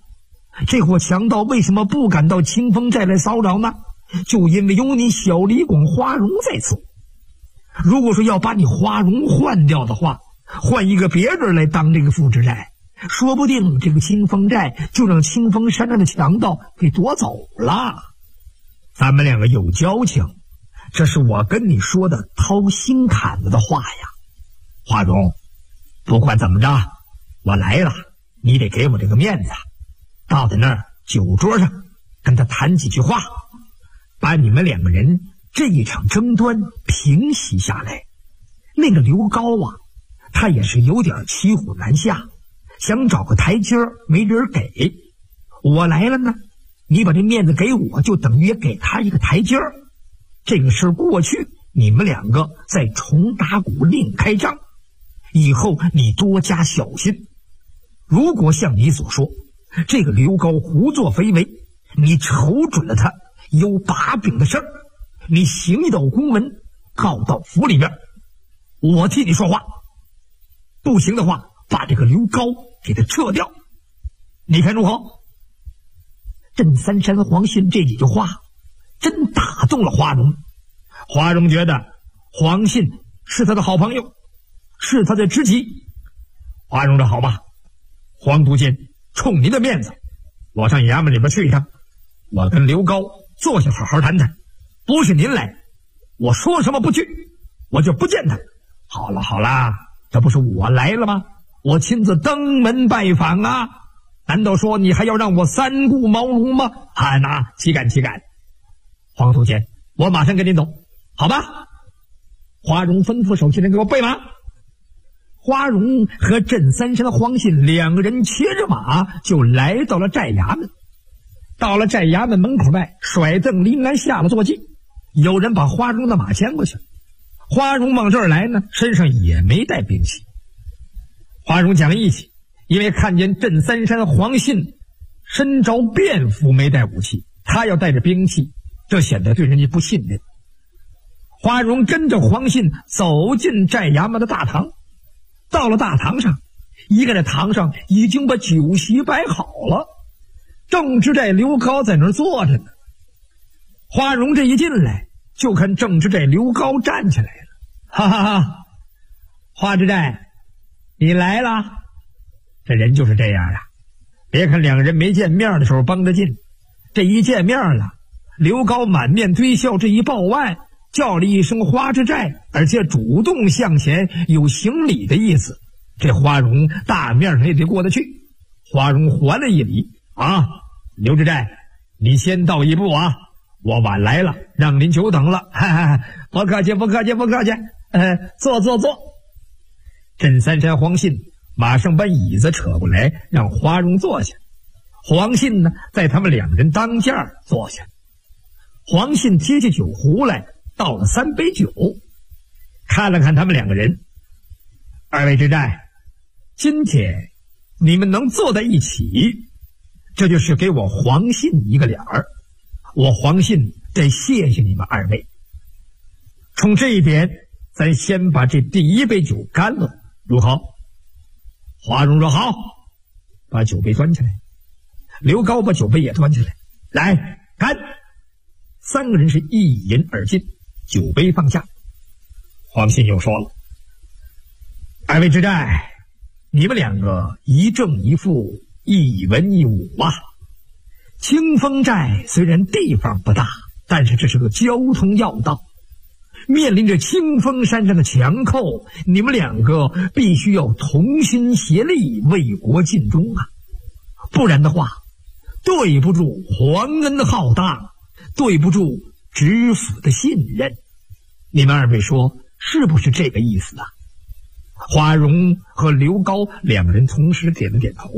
这伙强盗为什么不敢到清风寨来骚扰呢？就因为有你小李广花荣在此。如果说要把你花荣换掉的话，换一个别人来当这个副知寨，说不定这个清风寨就让清风山上的强盗给夺走了。咱们两个有交情，这是我跟你说的掏心坎子的话呀。花荣，不管怎么着，我来了，你得给我这个面子，到在那儿酒桌上跟他谈几句话，把你们两个人这一场争端平息下来。那个刘高啊，他也是有点骑虎难下，想找个台阶没人给。我来了呢，你把这面子给我，就等于也给他一个台阶。这个事过去，你们两个再重打鼓另开张，以后你多加小心。如果像你所说，这个刘高胡作非为，你瞅准了他有把柄的事儿，你行一道公文告到府里边，我替你说话。不行的话，把这个刘高给他撤掉，你看如何？镇三山黄信这几句话真打动了花荣。花荣觉得黄信是他的好朋友，是他的知己。花荣说好吧，黄都监，冲您的面子，我上衙门里边去一趟，我跟刘高坐下好好谈谈。不是您来，我说什么不去，我就不见他。好了好了，这不是我来了吗？我亲自登门拜访啊，难道说你还要让我三顾茅庐吗？那岂敢岂敢。黄都监，我马上跟您走，好吧？花荣吩咐手下人给我备马。花荣和镇三山的黄信两个人骑着马就来到了寨衙门。到了寨衙门门口外，甩凳临安下了坐骑，有人把花荣的马牵过去。花荣往这儿来呢，身上也没带兵器。花荣讲义气，因为看见镇三山黄信身着便服没带武器，他要带着兵器，这显得对人家不信任。花荣跟着黄信走进寨衙门的大堂，到了大堂上，一看这堂上已经把酒席摆好了，正知寨刘高在那儿坐着呢。花荣这一进来，就看正知寨刘高站起来了。哈哈哈，花知寨你来了。这人就是这样啊，别看两个人没见面的时候帮着劲，这一见面了，刘高满面堆笑，这一报案叫了一声花知寨，而且主动向前有行礼的意思，这花荣大面上也得过得去。花荣还了一礼啊，刘知寨你先到一步啊，我晚来了，让您久等了。不客气不客气不客气，坐坐坐。镇三山黄信马上把椅子扯过来，让花荣坐下。黄信呢，在他们两人当间坐下。黄信提起酒壶来，倒了3杯酒，看了看他们两个人。二位知寨，今天你们能坐在一起，这就是给我黄信一个脸儿，我黄信得谢谢你们二位。从这一点，咱先把这第一杯酒干了，如何？花荣说好，把酒杯端起来。刘高把酒杯也端起来，来干。3个人是一饮而尽，酒杯放下。黄信又说了，二位知寨，你们两个一正一负，一文一武啊。清风寨虽然地方不大，但是这是个交通要道，面临着清风山上的强寇，你们两个必须要同心协力，为国尽忠啊！不然的话，对不住皇恩浩荡，对不住知府的信任。你们二位说是不是这个意思啊？花荣和刘高两个人同时点了点头。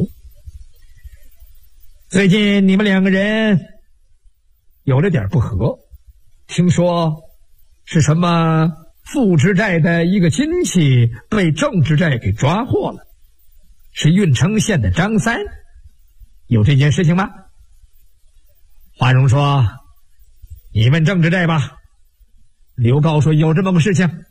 最近你们两个人有了点不和，听说是什么副知寨的一个亲戚被正知寨给抓获了，是郓城县的张三，有这件事情吗？花荣说，你问正知寨吧。刘高说，有这么个事情，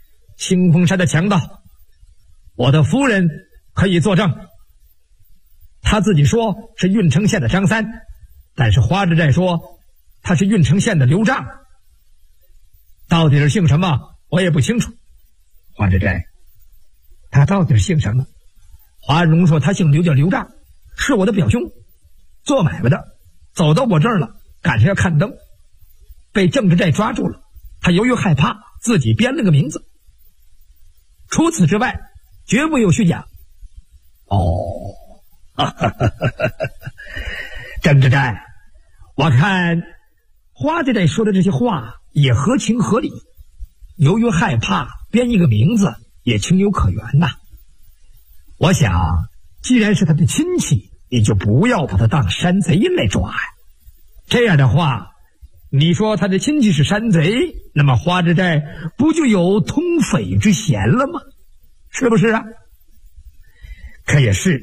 清风山的强盗，我的夫人可以作证。 他自己说是郓城县的张三，但是花之寨说他是郓城县的刘丈。到底是姓什么我也不清楚。花之寨他到底是姓什么？花荣说他姓刘，叫刘丈，是我的表兄，做买卖的，走到我这儿了，赶上要看灯，被郑之寨抓住了。他由于害怕，自己编了个名字。除此之外，绝不有虚假。郑之寨，我看花之寨说的这些话也合情合理，由于害怕编一个名字也情有可原呐。我想既然是他的亲戚，你就不要把他当山贼来抓呀。这样的话，你说他的亲戚是山贼，那么花之寨不就有通匪之嫌了吗？是不是啊？可也是。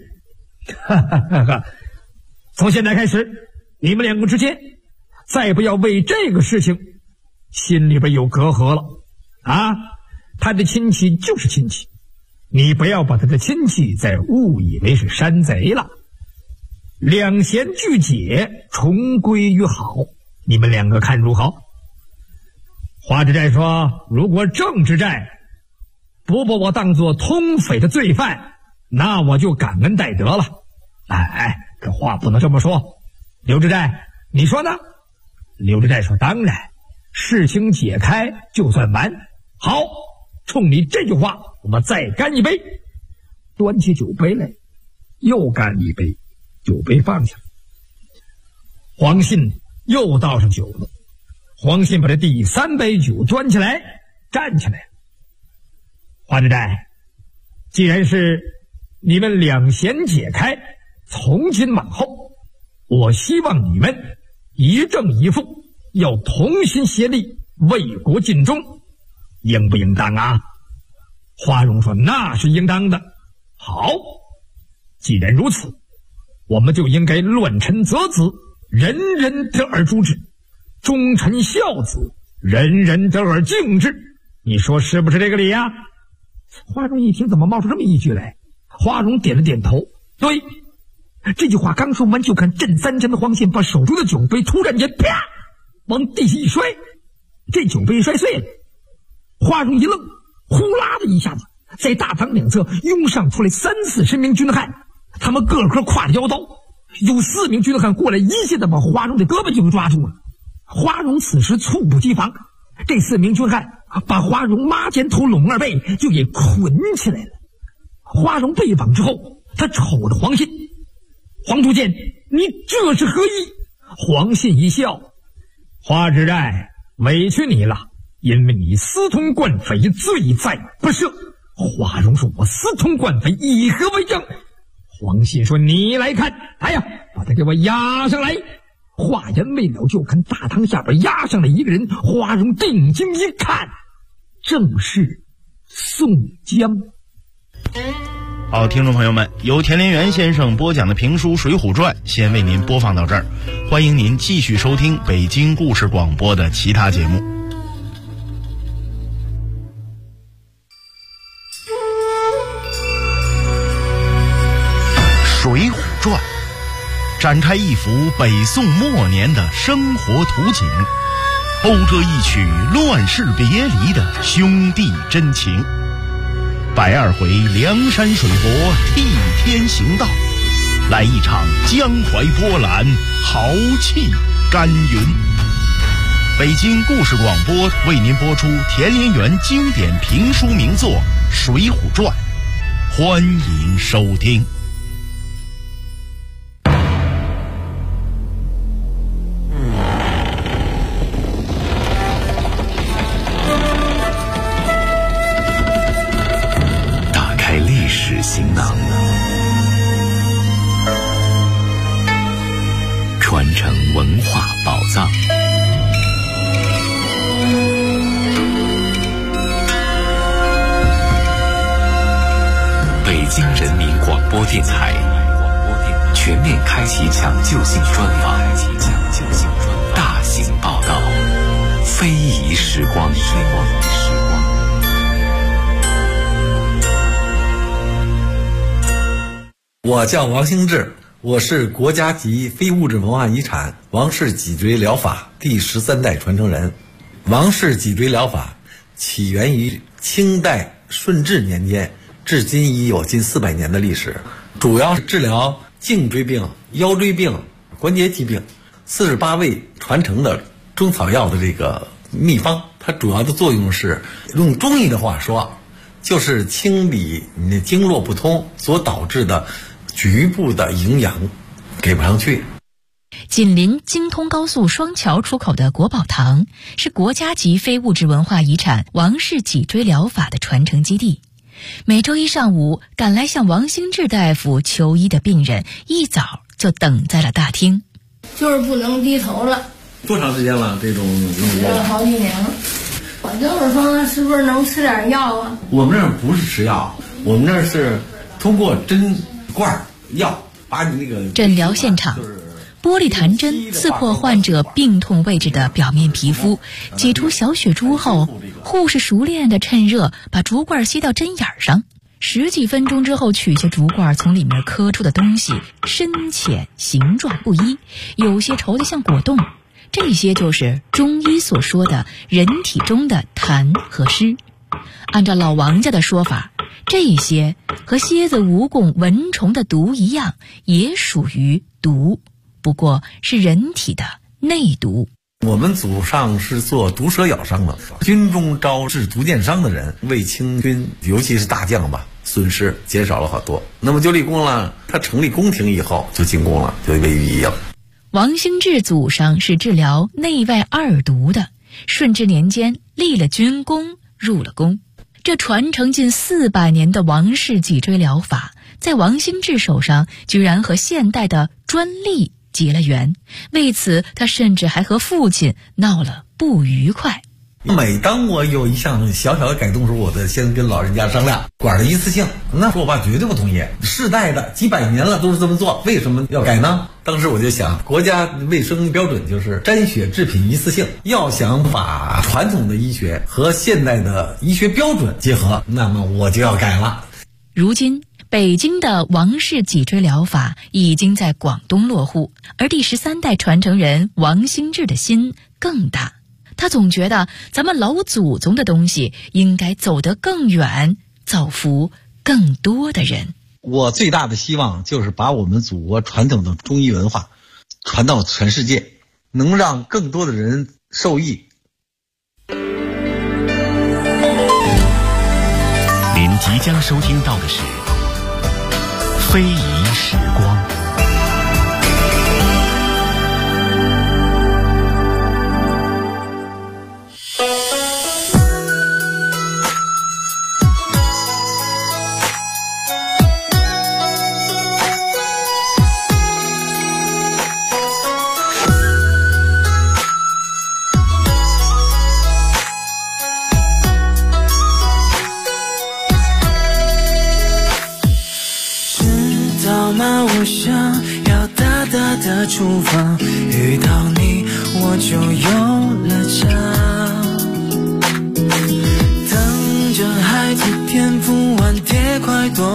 从现在开始，你们两个之间再不要为这个事情心里边有隔阂了啊！他的亲戚就是亲戚，你不要把他的亲戚再误以为是山贼了。两贤俱解，重归于好，你们两个看如何？花之寨说，如果郑之寨不把我当作通匪的罪犯，那我就感恩戴德了。这话不能这么说。刘之寨，你说呢？刘之寨说，当然，事情解开就算完。好，冲你这句话，我们再干一杯。端起酒杯来，又干一杯，酒杯放下。黄信又倒上酒了。黄信把这第三杯酒端起来，站起来。花之寨，既然是你们两贤解开，从今往后，我希望你们一正一负，要同心协力，为国尽忠，应不应当啊？花荣说，那是应当的。好，既然如此，我们就应该乱臣择子，人人得而诛之；忠臣孝子，人人得而敬之。你说是不是这个理呀？花荣一听，怎么冒出这么一句来？花荣点了点头，对。这句话刚说完，就看震三chân的黄信把手中的酒杯突然间啪往地下一摔，这酒杯摔碎了。花荣一愣，呼啦的一下子，在大堂两侧拥上出来30-40名军汉，他们个个挎着腰刀，有4名军汉过来，一下子把花荣的胳膊就抓住了。花荣此时猝不及防，这4名军汉把花荣马肩头拢二背就给捆起来了。花荣被绑之后，他瞅着黄信，黄都监，你这是何意？黄信一笑，花之寨，委屈你了，因为你私通惯匪，罪在不赦。花荣说，我私通惯匪，以何为证？黄信说，你来看，哎呀，把他给我押上来。话言未了，就看大堂下边押上来一个人。花荣定睛一看，正是宋江。
好，听众朋友们，由田连元先生播讲的评书《水浒传》先为您播放到这儿，欢迎您继续收听北京故事广播的其他节目。《水浒传》展开一幅北宋末年的生活图景，勾着一曲乱世别离的兄弟真情。120回梁山水泊替天行道，来一场江淮波澜，豪气干云。北京故事广播为您播出田连元经典评书名作《水浒传》，欢迎收听。
行囊，传承文化宝藏。北京人民广播电台全面开启抢救性专访，大型报道，非遗时光。
我叫王兴志， 我是国家级非物质文化遗产王氏脊椎疗法第13代传承人。王氏脊椎疗法起源于清代顺治年间，至今已有近400年的历史，主要是治疗颈椎病、腰椎病、关节疾病，48味传承的中草药的这个秘方。它主要的作用是，用中医的话说，就是清理你的经络不通所导致的局部的营养给不上去。
紧邻京通高速双桥出口的国宝堂是国家级非物质文化遗产王氏脊椎疗法的传承基地。每周一上午，赶来向王兴志大夫求医的病人一早就等在了大厅。
就是不能低头了。
多长时间了？这种
吃了好几年了。我就是说，是不是能吃点药啊？
我们这儿不是吃药，我们这儿是通过针管药把你那个
诊疗现场。玻璃弹针刺破患者病痛位置的表面皮肤，挤出小血珠后，护士熟练地趁热把竹罐吸到针眼上。10几分钟之后，取下竹罐，从里面磕出的东西深浅形状不一，有些稠得像果冻。这些就是中医所说的人体中的痰和湿。按照老王家的说法，这些和蝎子、蜈蚣、蚊虫的毒一样，也属于毒，不过是人体的内毒。
我们祖上是做毒蛇咬伤的，军中招致毒箭伤的人，为清军尤其是大将吧，损失减少了好多。那么就立功了，他成立宫廷以后就进宫了，就为御医了。
王兴志祖上是治疗内外二毒的，顺治年间立了军功，入了宫。这传承近400年的王氏脊椎疗法，在王兴志手上居然和现代的专利结了缘，为此他甚至还和父亲闹了不愉快。
每当我有一项小小的改动时，我得先跟老人家商量，管的一次性。那时候我爸绝对不同意，世代的几百年了都是这么做，为什么要改呢？当时我就想，国家卫生标准就是沾血制品一次性，要想把传统的医学和现代的医学标准结合，那么我就要改了。
如今北京的王氏脊椎疗法已经在广东落户，而第13代传承人王兴志的心更大。他总觉得咱们老祖宗的东西应该走得更远，造福更多的人。
我最大的希望就是把我们祖国传统的中医文化传到全世界，能让更多的人受益。
您即将收听到的是非遗时光。
我想要大大的出发，遇到你我就有了家，等着孩子天赋晚蝶快多